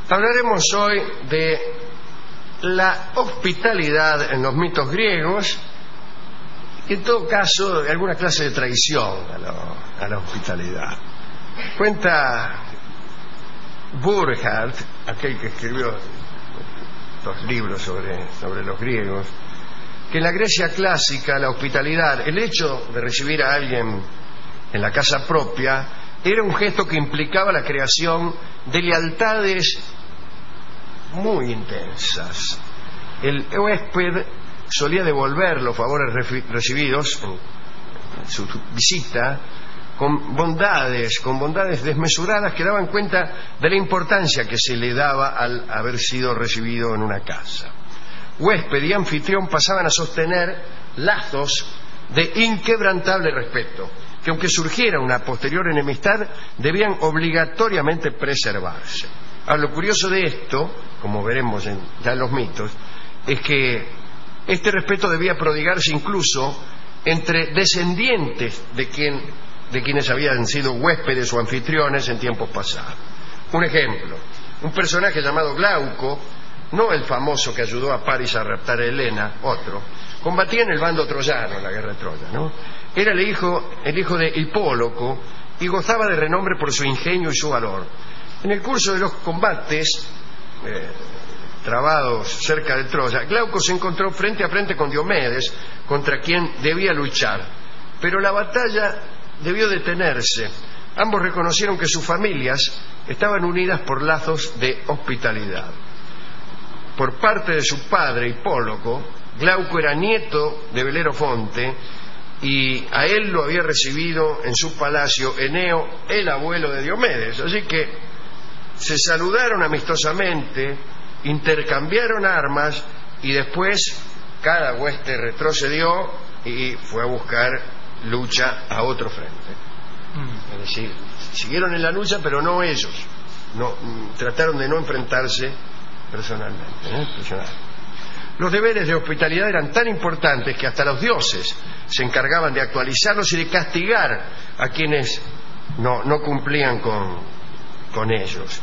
Hablaremos hoy de la hospitalidad en los mitos griegos y en todo caso de alguna clase de traición a la hospitalidad. Cuenta Burckhardt, aquel que escribió los libros sobre los griegos, que en la Grecia clásica la hospitalidad, el hecho de recibir a alguien en la casa propia, era un gesto que implicaba la creación de lealtades muy intensas. El huésped solía devolver los favores recibidos en su visita con bondades desmesuradas que daban cuenta de la importancia que se le daba al haber sido recibido en una casa. Huésped y anfitrión pasaban a sostener lazos de inquebrantable respeto, que aunque surgiera una posterior enemistad, debían obligatoriamente preservarse. Ahora, lo curioso de esto, como veremos ya en los mitos, es que este respeto debía prodigarse incluso entre descendientes de quienes habían sido huéspedes o anfitriones en tiempos pasados. Un ejemplo, un personaje llamado Glauco, no el famoso que ayudó a Paris a raptar a Helena, otro, combatía en el bando troyano en la guerra de Troya, ¿no? Era el hijo de Hipóloco y gozaba de renombre por su ingenio y su valor. En el curso de los combates trabados cerca de Troya, Glauco se encontró frente a frente con Diomedes, contra quien debía luchar, pero la batalla debió detenerse. Ambos reconocieron que sus familias estaban unidas por lazos de hospitalidad. Por parte de su padre Hipóloco, Glauco era nieto de Belerofonte y a él lo había recibido en su palacio Eneo, el abuelo de Diomedes. Así que se saludaron amistosamente, intercambiaron armas y después cada hueste retrocedió y fue a buscar lucha a otro frente. Es decir, siguieron en la lucha, pero no ellos. Trataron de no enfrentarse personalmente. Los deberes de hospitalidad eran tan importantes que hasta los dioses se encargaban de actualizarlos y de castigar a quienes no cumplían con ellos.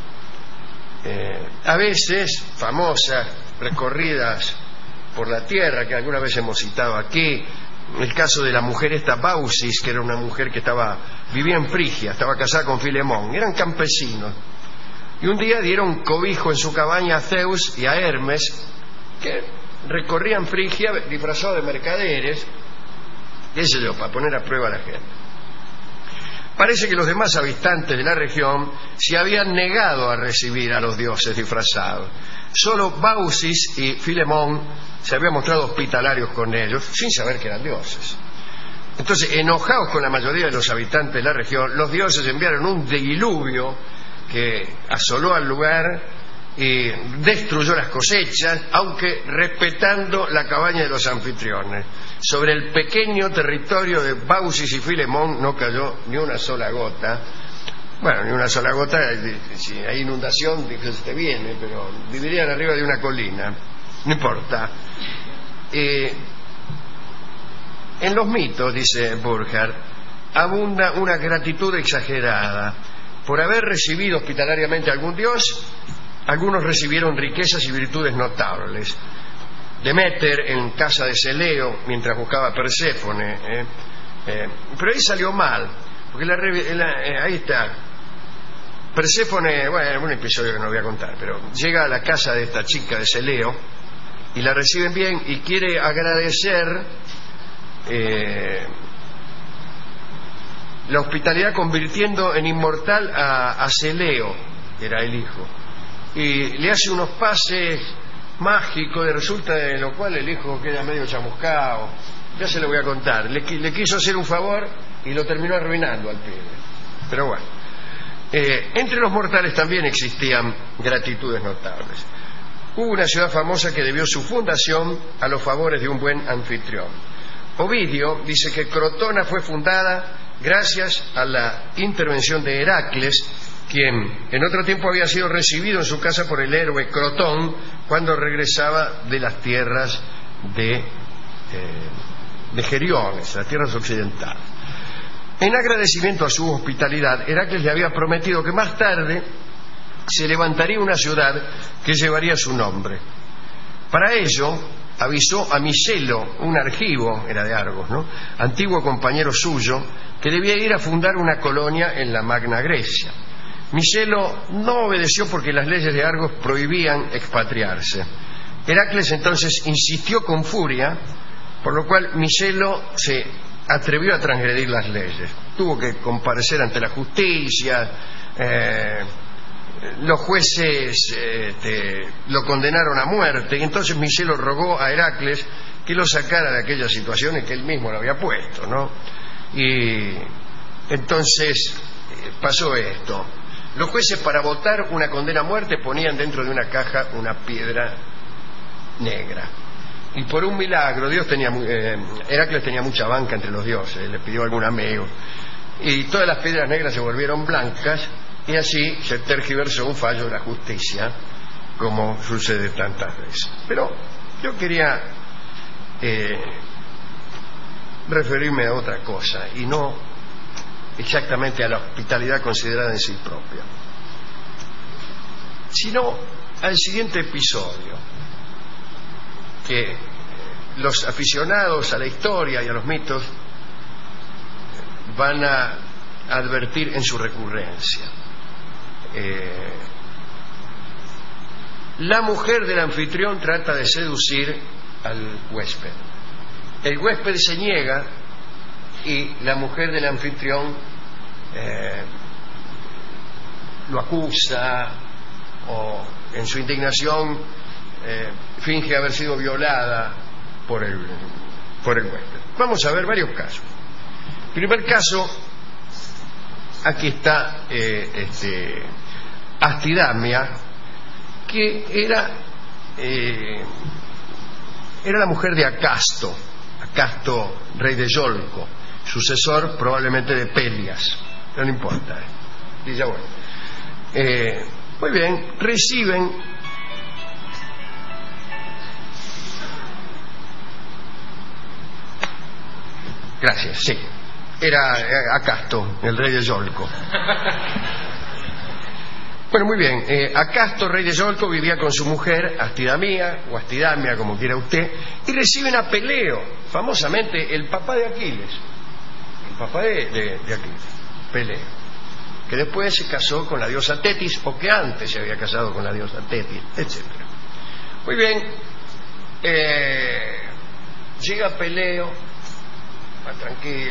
A veces, famosas recorridas por la tierra que alguna vez hemos citado aquí, el caso de la mujer esta Baucis, que era una mujer que vivía en Frigia, estaba casada con Filemón, eran campesinos, y un día dieron cobijo en su cabaña a Zeus y a Hermes, que recorrían Frigia disfrazados de mercaderes, qué sé yo, para poner a prueba a la gente. Parece que los demás habitantes de la región se habían negado a recibir a los dioses disfrazados. Solo Baucis y Filemón se habían mostrado hospitalarios con ellos, sin saber que eran dioses. Entonces, enojados con la mayoría de los habitantes de la región, los dioses enviaron un diluvio que asoló al lugar y destruyó las cosechas, aunque respetando la cabaña de los anfitriones. Sobre el pequeño territorio de Baucis y Filemón no cayó ni una sola gota. Bueno, ni una sola gota, si hay inundación, te viene, pero vivirían arriba de una colina, no importa. En los mitos, dice Burckhardt, abunda una gratitud exagerada. Por haber recibido hospitalariamente a algún dios, algunos recibieron riquezas y virtudes notables. Deméter en casa de Celeo mientras buscaba a Perséfone, pero ahí salió mal, porque ahí está Perséfone, bueno, un episodio que no voy a contar, pero llega a la casa de esta chica de Celeo y la reciben bien y quiere agradecer la hospitalidad convirtiendo en inmortal a Celeo, que era el hijo, y le hace unos pases mágicos, y resulta de lo cual el hijo queda medio chamuscado. Ya se lo voy a contar. Le quiso hacer un favor y lo terminó arruinando al pibe. Pero bueno, entre los mortales también existían gratitudes notables. Hubo una ciudad famosa que debió su fundación a los favores de un buen anfitrión. Ovidio dice que Crotona fue fundada gracias a la intervención de Heracles, quien en otro tiempo había sido recibido en su casa por el héroe Crotón cuando regresaba de las tierras de Geriones, las tierras occidentales. En agradecimiento a su hospitalidad, Heracles le había prometido que más tarde se levantaría una ciudad que llevaría su nombre. Para ello avisó a Miselo, un argivo, era de Argos, ¿no?, antiguo compañero suyo, que debía ir a fundar una colonia en la Magna Grecia. Miselo no obedeció porque las leyes de Argos prohibían expatriarse. Heracles entonces insistió con furia, por lo cual Miselo se atrevió a transgredir las leyes. Tuvo que comparecer ante la justicia, los jueces lo condenaron a muerte, y entonces Miselo rogó a Heracles que lo sacara de aquella situación en que él mismo lo había puesto, ¿no? Y entonces pasó esto. Los jueces, para votar una condena a muerte, ponían dentro de una caja una piedra negra. Y por un milagro, Heracles tenía mucha banca entre los dioses, le pidió algún amigo, y todas las piedras negras se volvieron blancas, y así se tergiversó un fallo de la justicia, como sucede tantas veces. Pero yo quería referirme a otra cosa, y no exactamente a la hospitalidad considerada en sí propia, sino al siguiente episodio que los aficionados a la historia y a los mitos van a advertir en su recurrencia. La mujer del anfitrión trata de seducir al huésped. El huésped se niega y la mujer del anfitrión lo acusa, o en su indignación finge haber sido violada por el huésped. Vamos a ver varios casos. Primer caso, aquí está Astidamia, que era la mujer de Acasto, rey de Yolco, sucesor probablemente de Pelias, pero no importa. Y ya bueno. Muy bien, reciben gracias, sí, era Acasto, el rey de Yolco. Bueno, muy bien, Acasto, rey de Yolco, vivía con su mujer Astidamia, o Astidamia, como quiera usted, y reciben a Peleo, famosamente el papá de Aquiles, Peleo, que después se casó con la diosa Tetis, o que antes se había casado con la diosa Tetis, etc. Muy bien, llega Peleo, va tranquilo,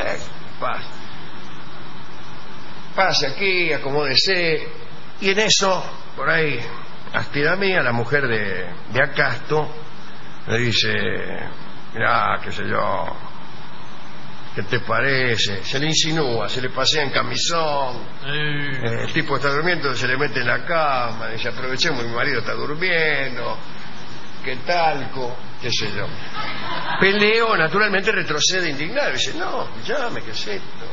pase aquí, acomódese, y en eso, por ahí, Astidamia, la mujer de Acasto, le dice: mirá, qué sé yo, ¿qué te parece? Se le insinúa, se le pasea en camisón, el tipo está durmiendo, se le mete en la cama, dice: aprovechemos, mi marido está durmiendo, qué talco, qué sé yo. Peleo naturalmente retrocede indignado, dice: no, llame, ¿qué es esto?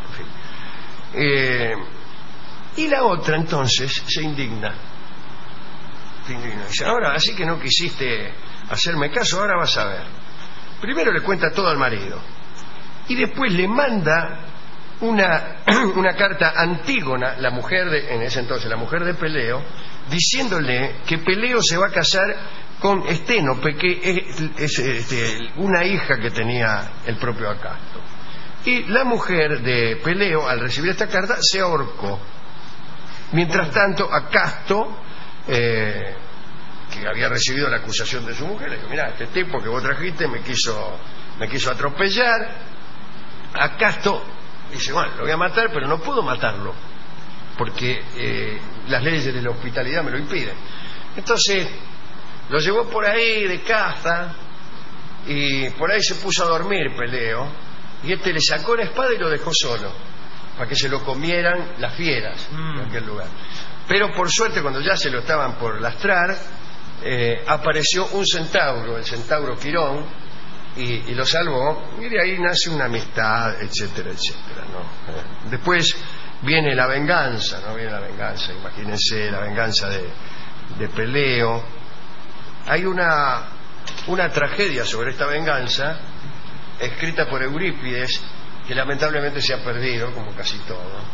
En fin. Y la otra entonces se indigna. Dice: ahora, así que no quisiste hacerme caso, ahora vas a ver. Primero le cuenta todo al marido, y después le manda una carta a Antígona, la mujer en ese entonces, la mujer de Peleo, diciéndole que Peleo se va a casar con Esténope, que es una hija que tenía el propio Acasto. Y la mujer de Peleo, al recibir esta carta, se ahorcó. Mientras tanto, Acasto, que había recibido la acusación de su mujer, le dijo: mirá, este tipo que vos trajiste me quiso atropellar. Acasto dice: bueno, lo voy a matar, pero no puedo matarlo porque las leyes de la hospitalidad me lo impiden. Entonces lo llevó por ahí de caza, y por ahí se puso a dormir Peleo, y le sacó la espada y lo dejó solo para que se lo comieran las fieras en aquel lugar. Pero por suerte, cuando ya se lo estaban por lastrar, apareció un centauro, el centauro Quirón, y lo salvó, y de ahí nace una amistad, etcétera, etcétera, ¿no? Después viene la venganza, imagínense la venganza de Peleo. Hay una tragedia sobre esta venganza, escrita por Eurípides, que lamentablemente se ha perdido, como casi todo,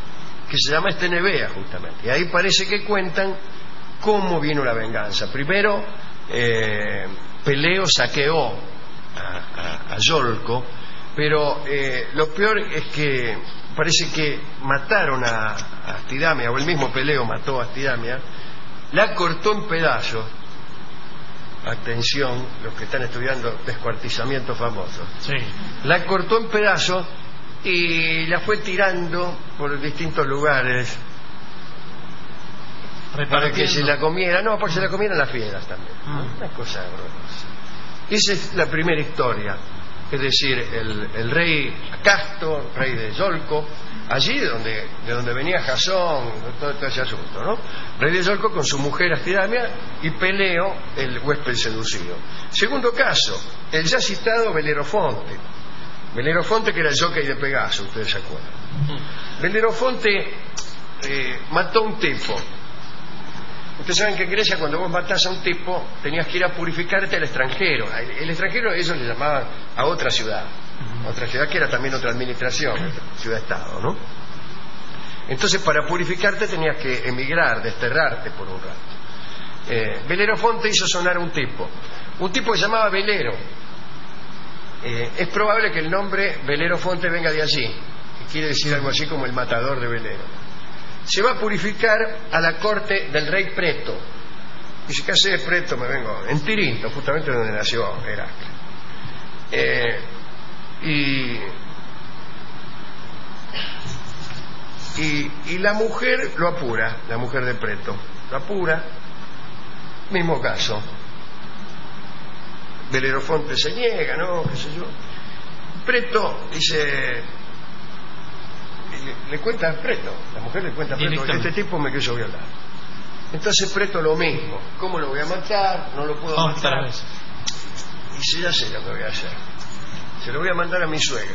que se llama Estenebea, justamente. Y ahí parece que cuentan cómo vino la venganza. Primero, Peleo saqueó a Yolco, pero lo peor es que parece que mataron a Astidamia, o el mismo Peleo mató a Astidamia, la cortó en pedazos. Atención, los que están estudiando descuartizamiento famoso. Sí. La cortó en pedazos y la fue tirando por distintos lugares para que se la comiera. No, porque se la comieran las fieras también. Una cosa horrorosa. Esa es la primera historia. Es decir, el rey Acasto, rey de Yolco, allí de donde venía Jasón, todo ese asunto, ¿no? Rey de Yolco con su mujer Astidamia y Peleo, el huésped seducido. Segundo caso, el ya citado Belerofonte. Belerofonte, que era el jockey de Pegaso, ustedes se acuerdan. Belerofonte mató a un tipo. Ustedes saben que en Grecia, cuando vos matás a un tipo, tenías que ir a purificarte al extranjero. El extranjero, ellos le llamaban a otra ciudad que era también otra administración, ciudad-estado, ¿no? Entonces, para purificarte tenías que emigrar, desterrarte por un rato. Belerofonte hizo sonar a un tipo que se llamaba Belero. Es probable que el nombre Belerofonte venga de allí, que quiere decir algo así como el matador de Belero. Se va a purificar a la corte del rey Preto. Dice, ¿qué hace de Preto? Me vengo en Tirinto, justamente donde nació Heracles. Y la mujer lo apura, la mujer de Preto lo apura. Mismo caso. Belerofonte se niega, ¿no? ¿Qué sé yo? Preto dice, le cuenta a Preto, la mujer le cuenta a Preto, este tipo me quiso violar. Entonces Preto lo mismo, ¿cómo lo voy a matar? No lo puedo matar. Dice, ya sé lo que voy a hacer, se lo voy a mandar a mi suegro,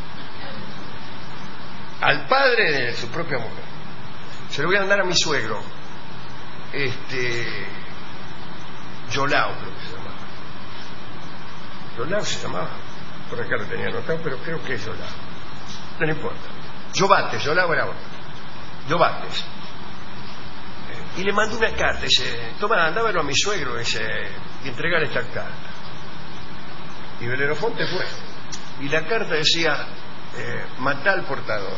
al padre de su propia mujer, se lo voy a mandar a mi suegro, Yolao creo que se llamaba. Yolao se llamaba, por acá lo tenía anotado, pero creo que es Yolao, no importa. Yobates, Yolao era otro. Yobates. Y le mandó una carta, dice, toma, anda a verlo a mi suegro, y entregar esta carta. Y Belerofonte fue. Y la carta decía, matá al portador.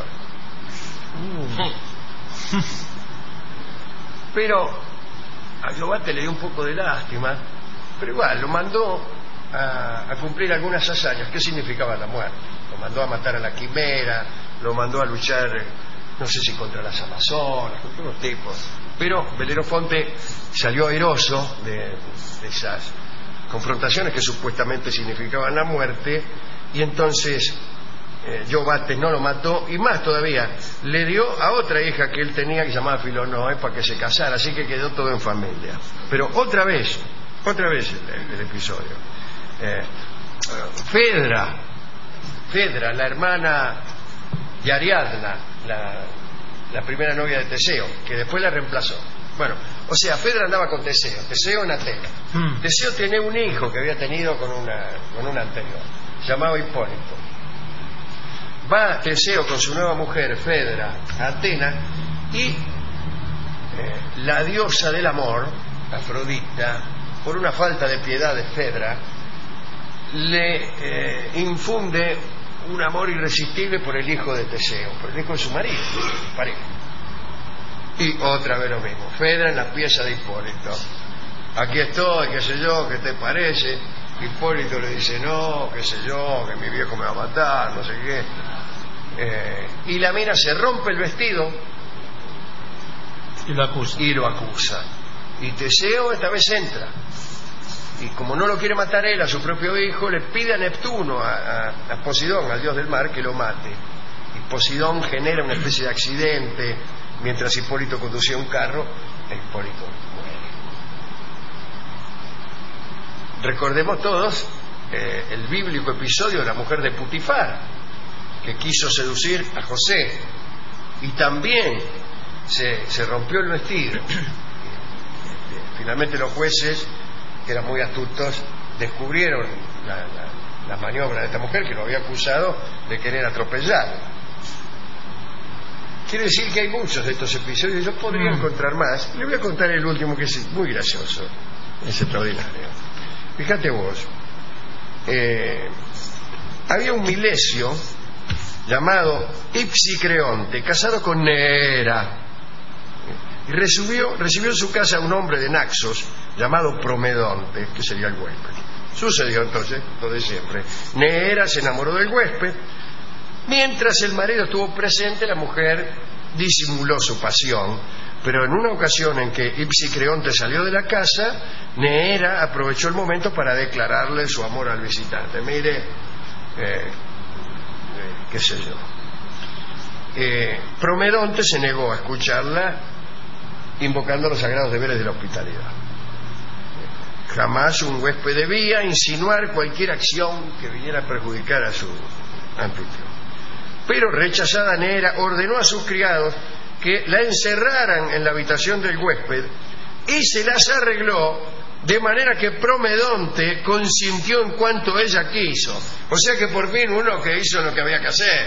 Pero a Yobates le dio un poco de lástima, pero igual, lo mandó a cumplir algunas hazañas. ¿Qué significaba la muerte? Lo mandó a matar a la quimera, lo mandó a luchar, no sé si contra las amazonas, contra unos tipos. Pero Belerofonte salió airoso de esas confrontaciones que supuestamente significaban la muerte, y entonces Yobates no lo mató, y más todavía, le dio a otra hija que él tenía, que se llamaba Filonoe, para que se casara, así que quedó todo en familia. Pero otra vez el episodio. Fedra, la hermana de Ariadna, la primera novia de Teseo, que después la reemplazó. Bueno, o sea, Fedra andaba con Teseo en Atenas. Teseo tenía un hijo que había tenido con una anterior, llamado Hipólito. Va Teseo con su nueva mujer, Fedra, a Atenas, y la diosa del amor, Afrodita, por una falta de piedad de Fedra, le infunde un amor irresistible por el hijo de Teseo, por el hijo de su marido, pareja. Y otra vez lo mismo, Fedra en la pieza de Hipólito. Aquí estoy, qué sé yo, ¿qué te parece? Hipólito le dice, no, qué sé yo, que mi viejo me va a matar, no sé qué. Y la mina se rompe el vestido y lo acusa. Y Teseo esta vez entra. Y como no lo quiere matar él, a su propio hijo, le pide a Neptuno, a Poseidón, al dios del mar, que lo mate. Y Poseidón genera una especie de accidente mientras Hipólito conducía un carro, e Hipólito muere. Recordemos todos el bíblico episodio de la mujer de Putifar, que quiso seducir a José, y también se rompió el vestido. Finalmente los jueces, que eran muy astutos, descubrieron la maniobra de esta mujer, que lo había acusado de querer atropellarla. Quiere decir que hay muchos de estos episodios. Yo podría encontrar más. Le voy a contar el último, que es muy gracioso. Es extraordinario. Fíjate vos. Había un Milesio llamado Ipsicreonte, casado con Neera, y recibió en su casa a un hombre de Naxos llamado Promedonte, que sería el huésped. Sucedió entonces lo de siempre. Neera se enamoró del huésped. Mientras el marido estuvo presente, la mujer disimuló su pasión, pero en una ocasión en que Ipsicreonte salió de la casa, Neera aprovechó el momento para declararle su amor al visitante. Mire, qué sé yo. Promedonte se negó a escucharla, invocando los sagrados deberes de la hospitalidad. Jamás un huésped debía insinuar cualquier acción que viniera a perjudicar a su anfitrión. Pero rechazada Neera ordenó a sus criados que la encerraran en la habitación del huésped y se las arregló de manera que Promedonte consintió en cuanto ella quiso. O sea que por fin uno que hizo lo que había que hacer.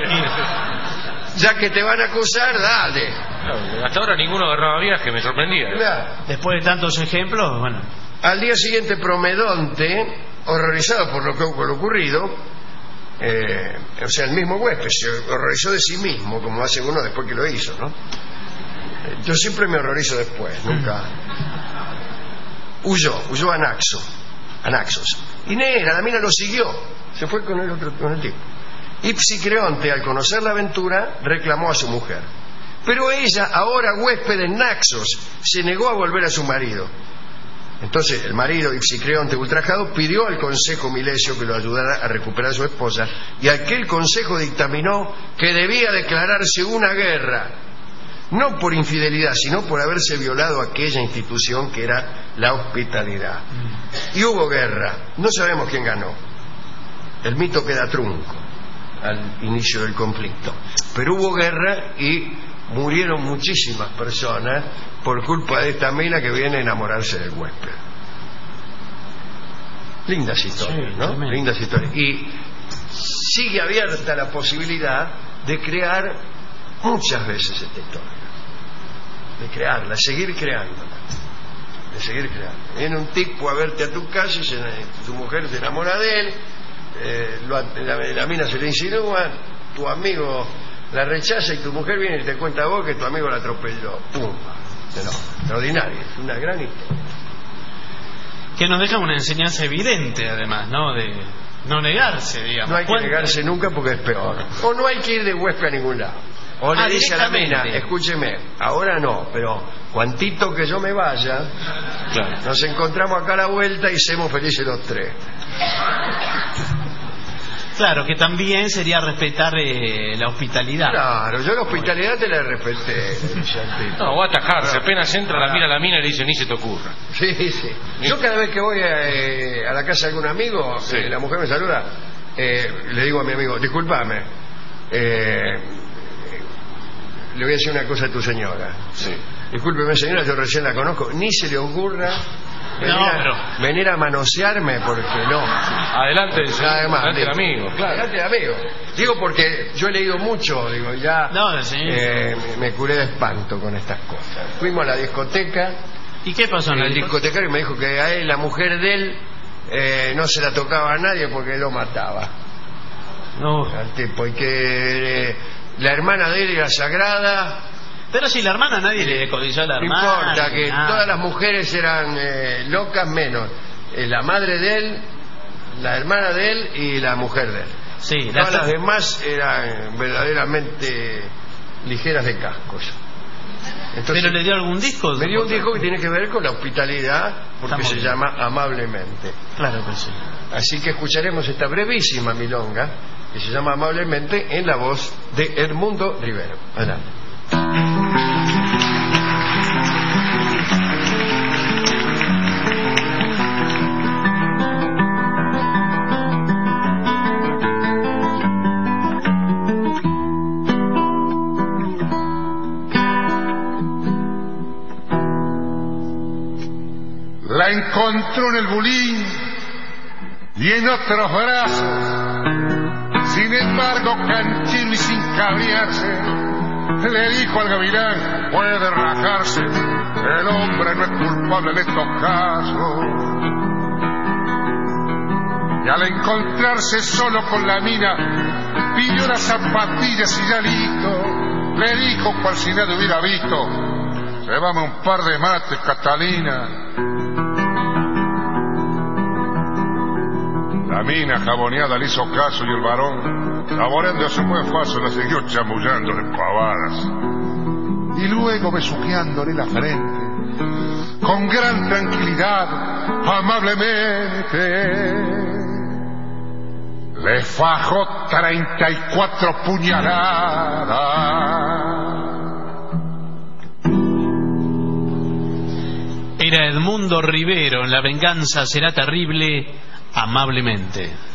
Ya que te van a acusar, dale. Hasta ahora ninguno agarraba viaje, me sorprendía. Claro. Después de tantos ejemplos, bueno. Al día siguiente Promedonte, horrorizado por lo ocurrido, o sea, el mismo huésped se horrorizó de sí mismo, como hace uno después que lo hizo, ¿no? Yo siempre me horrorizo después, nunca. Huyó a Naxos. Y Neera, la mina, lo siguió. Se fue con el tipo. Ipsicreonte, al conocer la aventura, reclamó a su mujer. Pero ella, ahora huésped en Naxos, se negó a volver a su marido. Entonces el marido, Ipsicreonte, ultrajado, pidió al consejo Milesio que lo ayudara a recuperar a su esposa, y aquel consejo dictaminó que debía declararse una guerra, no por infidelidad, sino por haberse violado aquella institución que era la hospitalidad. Y hubo guerra. No sabemos quién ganó. El mito queda trunco al inicio del conflicto. Pero hubo guerra y murieron muchísimas personas por culpa de esta mina que viene a enamorarse del huésped. Lindas historias, ¿no? Tremendo. Lindas historias. Y sigue abierta la posibilidad de crear muchas veces esta historia. De crearla, seguir creándola. De seguir creando. Viene un tipo a verte a tu casa y tu mujer se enamora de él, la mina se le insinúa, tu amigo la rechaza y tu mujer viene y te cuenta a vos que tu amigo la atropelló. ¡Pum! Extraordinario, es una gran historia. Que nos deja una enseñanza evidente, además, ¿no? De no negarse, digamos. No hay que negarse nunca porque es peor. O no hay que ir de huésped a ningún lado. O le dice a la mina, escúcheme, ahora no, pero cuantito que yo me vaya, claro, nos encontramos acá a la vuelta y seamos felices los tres. Claro, que también sería respetar la hospitalidad. Claro, yo la hospitalidad te la respeté. No, voy a atajarse, apenas entra, la mira a la mina y le dice, ni se te ocurra. Sí, sí. Yo cada vez que voy a la casa de algún amigo, sí, la mujer me saluda, le digo a mi amigo, discúlpame, le voy a decir una cosa a tu señora. Sí. Discúlpeme, señora, yo recién la conozco, ni se le ocurra venir a manosearme, porque no. Adelante, adelante el amigo, claro. Adelante el amigo. Digo porque yo he leído mucho, digo, ya me curé de espanto con estas cosas. Fuimos a la discoteca. ¿Y qué pasó en el discotecario me dijo que a él, la mujer de él, no se la tocaba a nadie porque él lo mataba. No. Al tipo, y que la hermana de él era sagrada. Pero si la hermana, nadie le decodició a la hermana. No importa, que todas las mujeres eran locas menos la madre de él, la hermana de él y la mujer de él. Sí, todas las demás eran verdaderamente ligeras de cascos. Entonces, ¿pero le dio algún disco? Me dio un disco que tiene que ver con la hospitalidad, porque se llama Amablemente. Claro que sí. Así que escucharemos esta brevísima milonga que se llama Amablemente en la voz de Edmundo Rivero. Adelante. La encontró en el bulín y en otros brazos, sin embargo canchino y sin cabrearse, Le dijo al gavilán: puede rajarse, el hombre no es culpable en estos casos. Y al encontrarse solo con la mina, pidió las zapatillas y ya listo, le dijo cual si nadie hubiera visto: llévame un par de mates, Catalina. La mina jaboneada le hizo caso y el varón, saboreando a su buen paso, la siguió chamullándole pavadas. Y luego besuqueándole la frente, con gran tranquilidad, amablemente, le fajó 34 puñaladas. Era Edmundo Rivero en La venganza será terrible, amablemente.